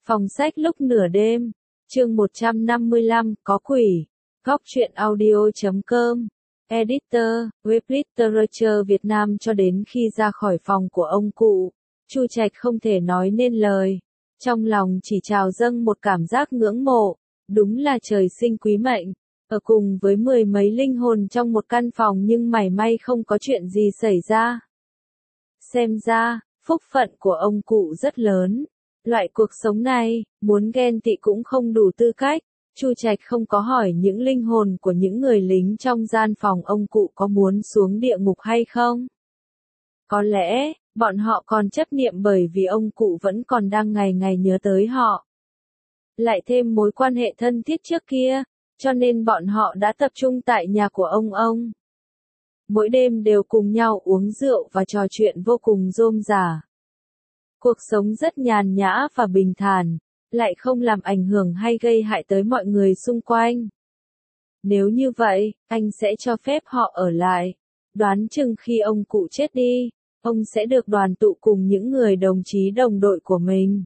Phòng sách lúc nửa đêm, chương 155, có quỷ. Góc truyện audio.com. Editor, web literature Việt Nam. Cho đến khi ra khỏi phòng của ông cụ, Chu Trạch không thể nói nên lời. Trong lòng chỉ trào dâng một cảm giác ngưỡng mộ, đúng là trời sinh quý mệnh. Ở cùng với mười mấy linh hồn trong một căn phòng nhưng mảy may không có chuyện gì xảy ra. Xem ra, phúc phận của ông cụ rất lớn. Loại cuộc sống này, muốn ghen tị cũng không đủ tư cách. Chu Trạch không có hỏi những linh hồn của những người lính trong gian phòng ông cụ có muốn xuống địa ngục hay không. Có lẽ, bọn họ còn chấp niệm bởi vì ông cụ vẫn còn đang ngày ngày nhớ tới họ. Lại thêm mối quan hệ thân thiết trước kia, cho nên bọn họ đã tập trung tại nhà của ông. Mỗi đêm đều cùng nhau uống rượu và trò chuyện vô cùng rôm rả. Cuộc sống rất nhàn nhã và bình thản, lại không làm ảnh hưởng hay gây hại tới mọi người xung quanh. Nếu như vậy, anh sẽ cho phép họ ở lại. Đoán chừng khi ông cụ chết đi, ông sẽ được đoàn tụ cùng những người đồng chí đồng đội của mình.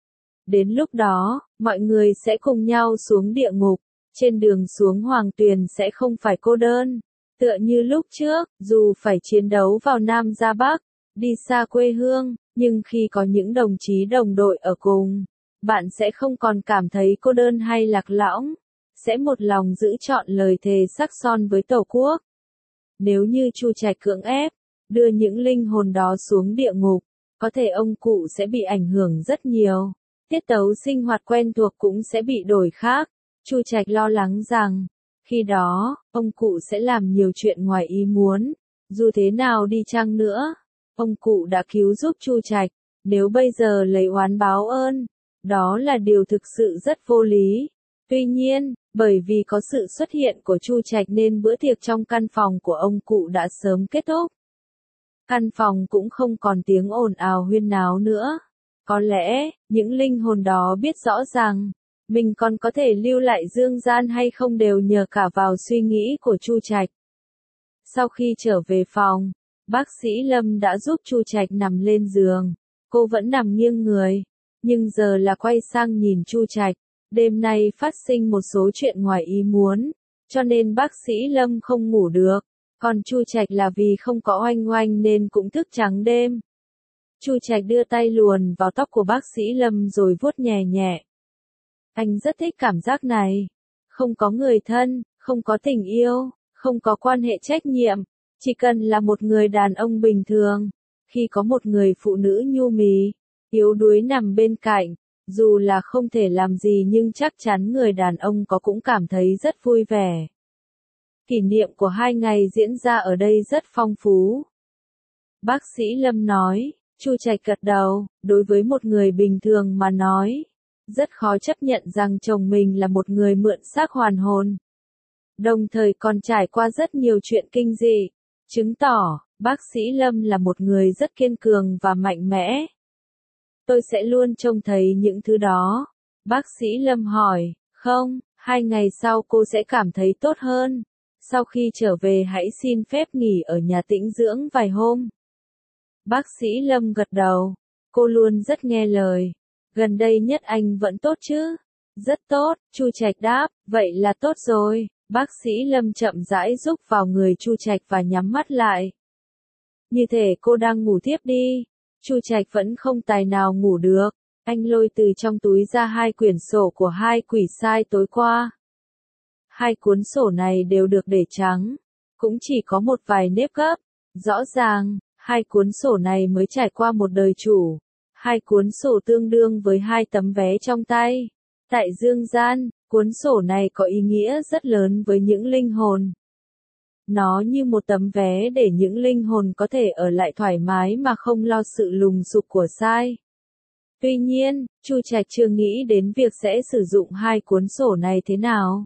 Đến lúc đó, mọi người sẽ cùng nhau xuống địa ngục. Trên đường xuống Hoàng Tuyền sẽ không phải cô đơn. Tựa như lúc trước, dù phải chiến đấu vào Nam ra Bắc, đi xa quê hương, nhưng khi có những đồng chí đồng đội ở cùng, bạn sẽ không còn cảm thấy cô đơn hay lạc lõng, sẽ một lòng giữ trọn lời thề sắc son với Tổ quốc. Nếu như Chu Trạch cưỡng ép, đưa những linh hồn đó xuống địa ngục, có thể ông cụ sẽ bị ảnh hưởng rất nhiều, tiết tấu sinh hoạt quen thuộc cũng sẽ bị đổi khác. Chu Trạch lo lắng rằng, khi đó, ông cụ sẽ làm nhiều chuyện ngoài ý muốn, dù thế nào đi chăng nữa. Ông cụ đã cứu giúp Chu Trạch, nếu bây giờ lấy oán báo ơn, đó là điều thực sự rất vô lý. Tuy nhiên, bởi vì có sự xuất hiện của Chu Trạch nên bữa tiệc trong căn phòng của ông cụ đã sớm kết thúc. Căn phòng cũng không còn tiếng ồn ào huyên náo nữa. Có lẽ, những linh hồn đó biết rõ rằng, mình còn có thể lưu lại dương gian hay không đều nhờ cả vào suy nghĩ của Chu Trạch. Sau khi trở về phòng, bác sĩ Lâm đã giúp Chu Trạch nằm lên giường. Cô vẫn nằm nghiêng người, nhưng giờ là quay sang nhìn Chu Trạch. Đêm nay phát sinh một số chuyện ngoài ý muốn, cho nên bác sĩ Lâm không ngủ được. Còn Chu Trạch là vì không có oanh oanh nên cũng thức trắng đêm. Chu Trạch đưa tay luồn vào tóc của bác sĩ Lâm rồi vuốt nhẹ nhẹ. Anh rất thích cảm giác này. Không có người thân, không có tình yêu, không có quan hệ trách nhiệm. Chỉ cần là một người đàn ông bình thường, khi có một người phụ nữ nhu mì, yếu đuối nằm bên cạnh, dù là không thể làm gì nhưng chắc chắn người đàn ông có cũng cảm thấy rất vui vẻ. Kỷ niệm của 2 ngày diễn ra ở đây rất phong phú. Bác sĩ Lâm nói, Chu Trạch gật đầu, đối với một người bình thường mà nói, rất khó chấp nhận rằng chồng mình là một người mượn xác hoàn hồn. Đồng thời còn trải qua rất nhiều chuyện kinh dị, chứng tỏ, bác sĩ Lâm là một người rất kiên cường và mạnh mẽ. Tôi sẽ luôn trông thấy những thứ đó. Bác sĩ Lâm hỏi, không, 2 ngày sau cô sẽ cảm thấy tốt hơn. Sau khi trở về hãy xin phép nghỉ ở nhà tĩnh dưỡng vài hôm. Bác sĩ Lâm gật đầu, cô luôn rất nghe lời. Gần đây nhất anh vẫn tốt chứ? Rất tốt, Chu Trạch đáp, vậy là tốt rồi. Bác sĩ Lâm chậm rãi rúc vào người Chu Trạch và nhắm mắt lại. Như thể cô đang ngủ tiếp đi. Chu Trạch vẫn không tài nào ngủ được. Anh lôi từ trong túi ra 2 quyển sổ của 2 quỷ sai tối qua. 2 cuốn sổ này đều được để trắng, cũng chỉ có một vài nếp gấp. Rõ ràng, 2 cuốn sổ này mới trải qua một đời chủ. 2 cuốn sổ tương đương với 2 tấm vé trong tay. Tại dương gian, cuốn sổ này có ý nghĩa rất lớn với những linh hồn. Nó như một tấm vé để những linh hồn có thể ở lại thoải mái mà không lo sự lùng sục của sai. Tuy nhiên, Chu Trạch chưa nghĩ đến việc sẽ sử dụng 2 cuốn sổ này thế nào.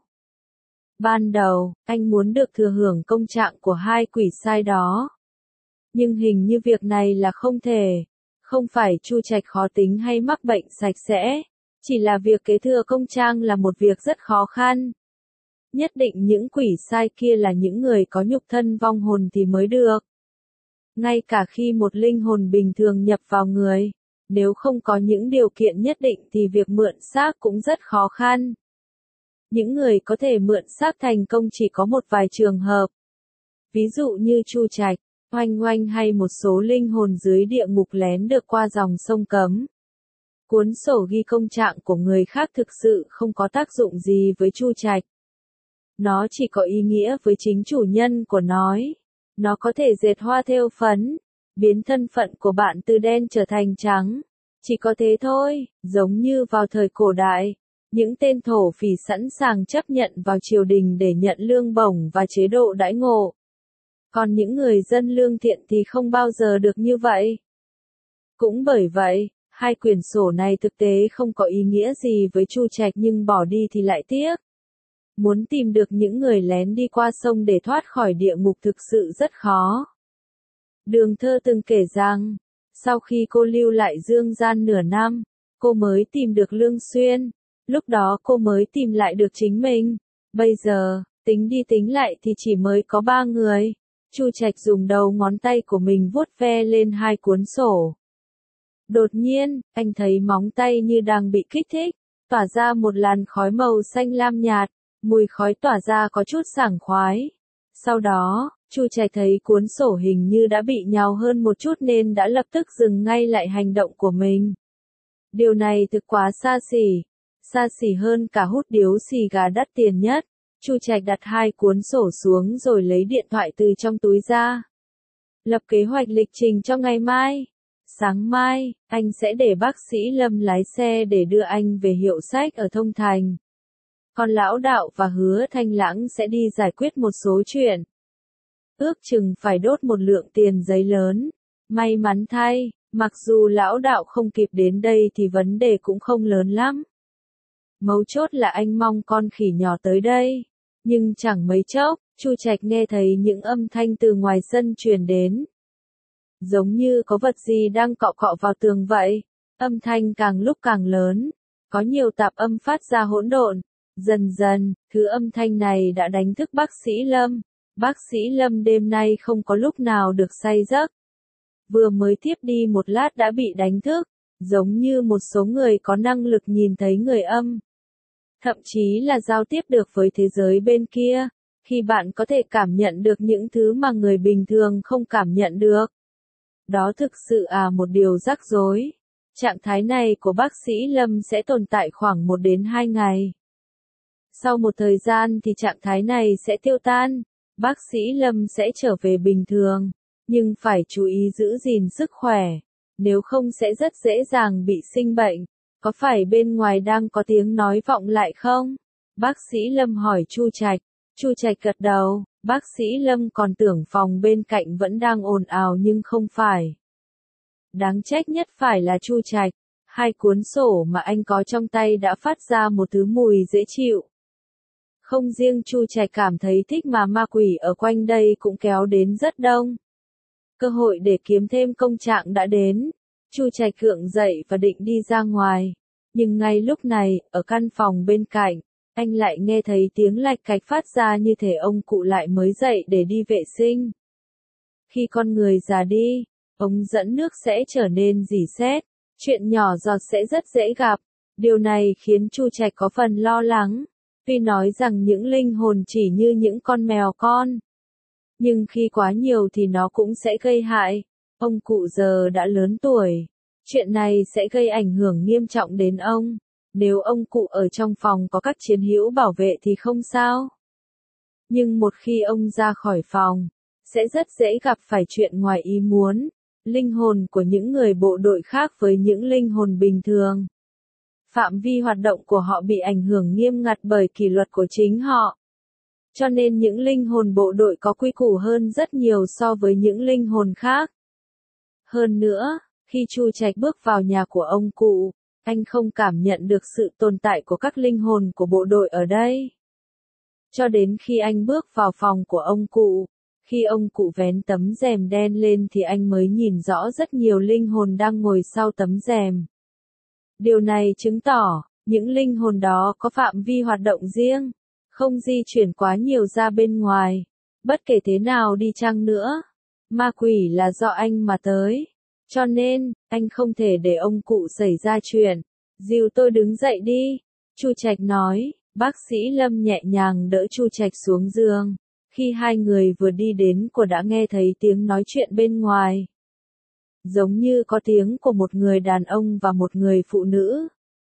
Ban đầu, anh muốn được thừa hưởng công trạng của 2 quỷ sai đó. Nhưng hình như việc này là không thể. Không phải Chu Trạch khó tính hay mắc bệnh sạch sẽ, chỉ là việc kế thừa công trạng là một việc rất khó khăn. Nhất định những quỷ sai kia là những người có nhục thân vong hồn thì mới được. Ngay cả khi một linh hồn bình thường nhập vào người, Nếu không có những điều kiện nhất định thì việc mượn xác cũng rất khó khăn. Những người có thể mượn xác thành công chỉ có một vài trường hợp. Ví dụ như Chu Trạch, Oanh Oanh hay một số linh hồn dưới địa ngục lén được qua dòng sông cấm. Cuốn sổ ghi công trạng của người khác thực sự không có tác dụng gì với Chu Trạch. Nó chỉ có ý nghĩa với chính chủ nhân của nó. Nó có thể dệt hoa thêu phấn, biến thân phận của bạn từ đen trở thành trắng. Chỉ có thế thôi, giống như vào thời cổ đại, những tên thổ phỉ sẵn sàng chấp nhận vào triều đình để nhận lương bổng và chế độ đãi ngộ. Còn những người dân lương thiện thì không bao giờ được như vậy. Cũng bởi vậy, hai quyển sổ này thực tế không có ý nghĩa gì với Chu Trạch nhưng bỏ đi thì lại tiếc. Muốn tìm được những người lén đi qua sông để thoát khỏi địa ngục thực sự rất khó. Đường Thơ từng kể rằng, sau khi cô lưu lại dương gian nửa năm, cô mới tìm được Lương Xuyên. Lúc đó cô mới tìm lại được chính mình. Bây giờ, tính đi tính lại thì chỉ mới có 3 người. Chu Trạch dùng đầu ngón tay của mình vuốt ve lên hai cuốn sổ. Đột nhiên, anh thấy móng tay như đang bị kích thích, tỏa ra một làn khói màu xanh lam nhạt, mùi khói tỏa ra có chút sảng khoái. Sau đó, Chu Trạch thấy cuốn sổ hình như đã bị nhàu hơn một chút nên đã lập tức dừng ngay lại hành động của mình. Điều này thực quá xa xỉ hơn cả hút điếu xì gà đắt tiền nhất. Chu Trạch đặt hai cuốn sổ xuống rồi lấy điện thoại từ trong túi ra. Lập kế hoạch lịch trình cho ngày mai. Sáng mai, anh sẽ để bác sĩ Lâm lái xe để đưa anh về hiệu sách ở Thông Thành. Còn Lão Đạo và Hứa Thanh Lãng sẽ đi giải quyết một số chuyện. Ước chừng phải đốt một lượng tiền giấy lớn. May mắn thay, mặc dù Lão Đạo không kịp đến đây thì vấn đề cũng không lớn lắm. Mấu chốt là anh mong con khỉ nhỏ tới đây. Nhưng chẳng mấy chốc, Chu Trạch nghe thấy những âm thanh từ ngoài sân truyền đến. Giống như có vật gì đang cọ cọ vào tường vậy. Âm thanh càng lúc càng lớn. Có nhiều tạp âm phát ra hỗn độn. Dần dần, thứ âm thanh này đã đánh thức bác sĩ Lâm. Bác sĩ Lâm đêm nay không có lúc nào được say giấc. Vừa mới tiếp đi một lát đã bị đánh thức. Giống như một số người có năng lực nhìn thấy người âm. Thậm chí là giao tiếp được với thế giới bên kia. Khi bạn có thể cảm nhận được những thứ mà người bình thường không cảm nhận được. Đó thực sự một điều rắc rối. Trạng thái này của bác sĩ Lâm sẽ tồn tại khoảng 1 đến 2 ngày. Sau một thời gian thì trạng thái này sẽ tiêu tan. Bác sĩ Lâm sẽ trở về bình thường. Nhưng phải chú ý giữ gìn sức khỏe. Nếu không sẽ rất dễ dàng bị sinh bệnh. Có phải bên ngoài đang có tiếng nói vọng lại không? Bác sĩ Lâm hỏi Chu Trạch. Chu Trạch gật đầu. Bác sĩ Lâm còn tưởng phòng bên cạnh vẫn đang ồn ào nhưng không phải. Đáng trách nhất phải là Chu Trạch. Hai cuốn sổ mà anh có trong tay đã phát ra một thứ mùi dễ chịu. Không riêng Chu Trạch cảm thấy thích mà ma quỷ ở quanh đây cũng kéo đến rất đông. Cơ hội để kiếm thêm công trạng đã đến. Chu Trạch gượng dậy và định đi ra ngoài. Nhưng ngay lúc này, ở căn phòng bên cạnh, anh lại nghe thấy tiếng lạch cạch phát ra như thể ông cụ lại mới dậy để đi vệ sinh. Khi con người già đi, ống dẫn nước sẽ trở nên rỉ sét, chuyện nhỏ giọt sẽ rất dễ gặp. Điều này khiến Chu Trạch có phần lo lắng. Tuy nói rằng những linh hồn chỉ như những con mèo con. Nhưng khi quá nhiều thì nó cũng sẽ gây hại. Ông cụ giờ đã lớn tuổi. Chuyện này sẽ gây ảnh hưởng nghiêm trọng đến ông. Nếu ông cụ ở trong phòng có các chiến hữu bảo vệ thì không sao. Nhưng một khi ông ra khỏi phòng, sẽ rất dễ gặp phải chuyện ngoài ý muốn. Linh hồn của những người bộ đội khác với những linh hồn bình thường. Phạm vi hoạt động của họ bị ảnh hưởng nghiêm ngặt bởi kỷ luật của chính họ. Cho nên những linh hồn bộ đội có quy củ hơn rất nhiều so với những linh hồn khác. Hơn nữa, khi Chu Trạch bước vào nhà của ông cụ, anh không cảm nhận được sự tồn tại của các linh hồn của bộ đội ở đây. Cho đến khi anh bước vào phòng của ông cụ, khi ông cụ vén tấm rèm đen lên thì anh mới nhìn rõ rất nhiều linh hồn đang ngồi sau tấm rèm. Điều này chứng tỏ, những linh hồn đó có phạm vi hoạt động riêng, không di chuyển quá nhiều ra bên ngoài. Bất kể thế nào đi chăng nữa, ma quỷ là do anh mà tới. Cho nên, anh không thể để ông cụ xảy ra chuyện. Dìu tôi đứng dậy đi. Chu Trạch nói, bác sĩ Lâm nhẹ nhàng đỡ Chu Trạch xuống giường. Khi hai người vừa đi đến cô đã nghe thấy tiếng nói chuyện bên ngoài. Giống như có tiếng của một người đàn ông và một người phụ nữ.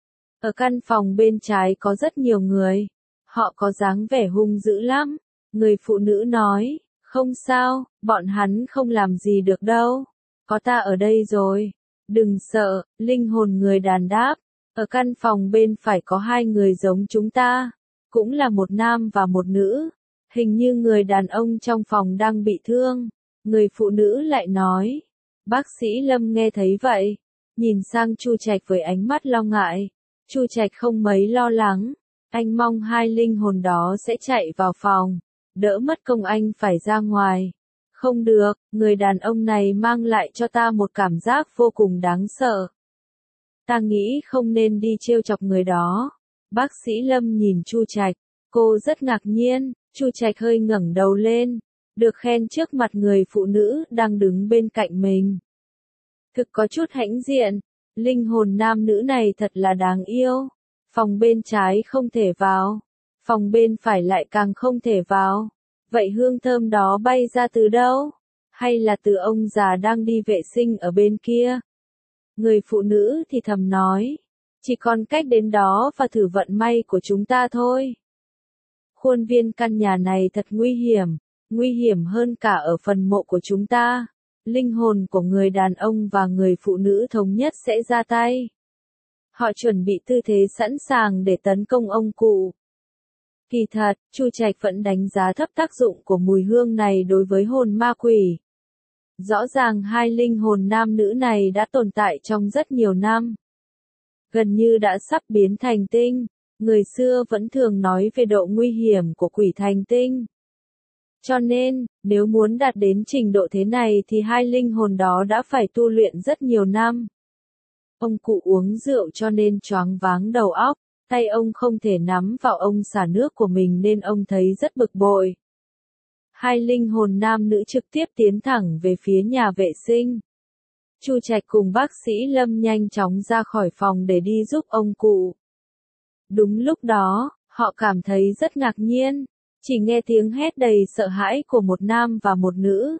Ở căn phòng bên trái có rất nhiều người. Họ có dáng vẻ hung dữ lắm. Người phụ nữ nói, không sao, bọn hắn không làm gì được đâu. Có ta ở đây rồi. Đừng sợ, linh hồn người đàn đáp. Ở căn phòng bên phải có hai người giống chúng ta. Cũng là một nam và một nữ. Hình như người đàn ông trong phòng đang bị thương. Người phụ nữ lại nói. Bác sĩ Lâm nghe thấy vậy. Nhìn sang Chu Trạch với ánh mắt lo ngại. Chu Trạch không mấy lo lắng. Anh mong hai linh hồn đó sẽ chạy vào phòng. Đỡ mất công anh phải ra ngoài. Không được, người đàn ông này mang lại cho ta một cảm giác vô cùng đáng sợ. Ta nghĩ không nên đi trêu chọc người đó. Bác sĩ Lâm nhìn Chu Trạch. Cô rất ngạc nhiên. Chu Trạch hơi ngẩng đầu lên. Được khen trước mặt người phụ nữ đang đứng bên cạnh mình. Thực có chút hãnh diện. Linh hồn nam nữ này thật là đáng yêu. Phòng bên trái không thể vào. Phòng bên phải lại càng không thể vào. Vậy hương thơm đó bay ra từ đâu? Hay là từ ông già đang đi vệ sinh ở bên kia? Người phụ nữ thì thầm nói. Chỉ còn cách đến đó và thử vận may của chúng ta thôi. Khuôn viên căn nhà này thật nguy hiểm hơn cả ở phần mộ của chúng ta. Linh hồn của người đàn ông và người phụ nữ thống nhất sẽ ra tay. Họ chuẩn bị tư thế sẵn sàng để tấn công ông cụ. Kỳ thật, Chu Trạch vẫn đánh giá thấp tác dụng của mùi hương này đối với hồn ma quỷ. Rõ ràng hai linh hồn nam nữ này đã tồn tại trong rất nhiều năm. Gần như đã sắp biến thành tinh. Người xưa vẫn thường nói về độ nguy hiểm của quỷ thành tinh. Cho nên, nếu muốn đạt đến trình độ thế này thì hai linh hồn đó đã phải tu luyện rất nhiều năm. Ông cụ uống rượu cho nên choáng váng đầu óc, tay ông không thể nắm vào ông xả nước của mình nên ông thấy rất bực bội. Hai linh hồn nam nữ trực tiếp tiến thẳng về phía nhà vệ sinh. Chu Trạch cùng bác sĩ Lâm nhanh chóng ra khỏi phòng để đi giúp ông cụ. Đúng lúc đó, họ cảm thấy rất ngạc nhiên. Chỉ nghe tiếng hét đầy sợ hãi của một nam và một nữ.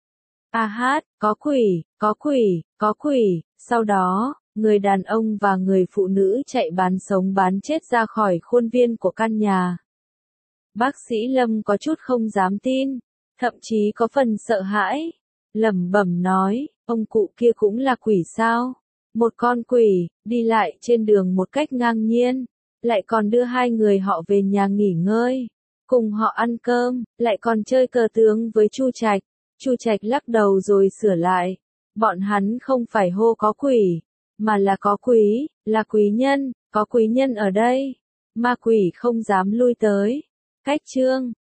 A hát, có quỷ, có quỷ, có quỷ. Sau đó, người đàn ông và người phụ nữ chạy bán sống bán chết ra khỏi khuôn viên của căn nhà. Bác sĩ Lâm có chút không dám tin, thậm chí có phần sợ hãi. Lẩm bẩm nói, ông cụ kia cũng là quỷ sao? Một con quỷ, đi lại trên đường một cách ngang nhiên, lại còn đưa hai người họ về nhà nghỉ ngơi. Cùng họ ăn cơm, lại còn chơi cờ tướng với Chu Trạch. Chu Trạch lắc đầu rồi sửa lại. Bọn hắn không phải hô có quỷ, mà là có quý, là quý nhân, có quý nhân ở đây. Ma quỷ không dám lui tới. Cách chương